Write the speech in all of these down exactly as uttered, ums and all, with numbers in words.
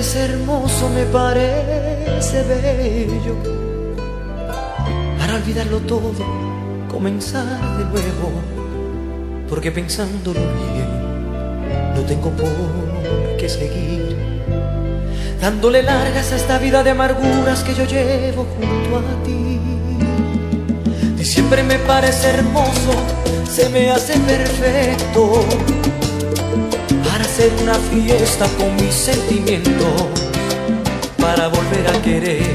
parece hermoso, me parece bello, para olvidarlo todo, comenzar de nuevo, porque pensándolo bien, no tengo por qué seguir dándole largas a esta vida de amarguras que yo llevo junto a ti. Diciembre me parece hermoso, se me hace perfecto para hacer una fiesta con mis sentimientos, para volver a querer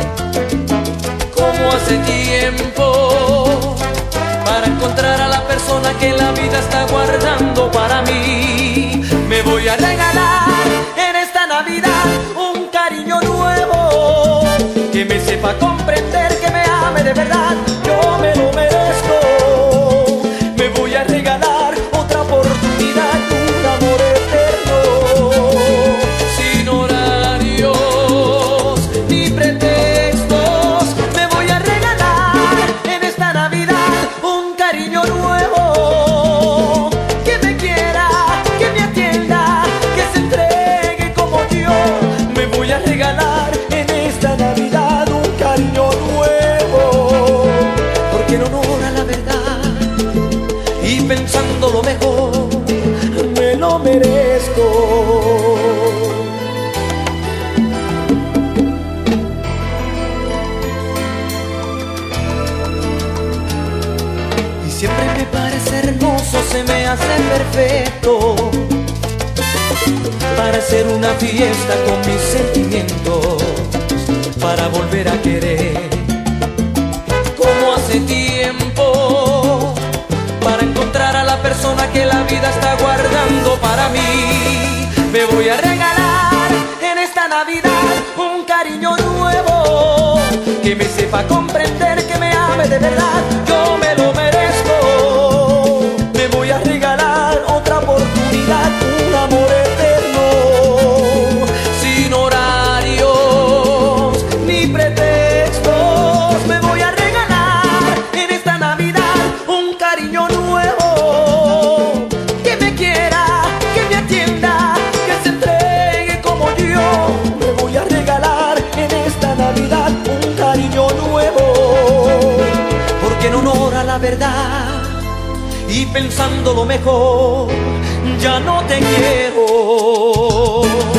como hace tiempo, para encontrar a la persona que la vida está guardando para mí. Me voy a regalar en esta Navidad un cariño nuevo, que me sepa comprender, que me ame de verdad, yo me lo merezco. Me voy a regalar otra oportunidad, un amor eterno, sin horarios ni pretextos. Me voy a regalar en esta Navidad un cariño nuevo, que me quiera, que me atienda, que se entregue como yo. Me voy a regalar en esta Navidad un cariño nuevo, porque en honor a la verdad y pensando lo mejor, me lo merezco. Y siempre me parece hermoso, se me hace perfecto para hacer una fiesta con mis sentimientos, para volver a querer como hace tiempo, para encontrar a la persona que la vida está guardando para mí. Me voy a regalar en esta Navidad un cariño nuevo, que me sepa comprender, que me ame de verdad, yo me lo merezco. Me voy a regalar otra oportunidad, un amor eterno, sin horarios ni pretextos. Me voy a regalar en esta Navidad un cariño nuevo, que me quiera, que me atienda, que se entregue como yo. Me voy a regalar en esta Navidad un cariño nuevo, porque en honor a la verdad y pensando lo mejor, ya no te quiero.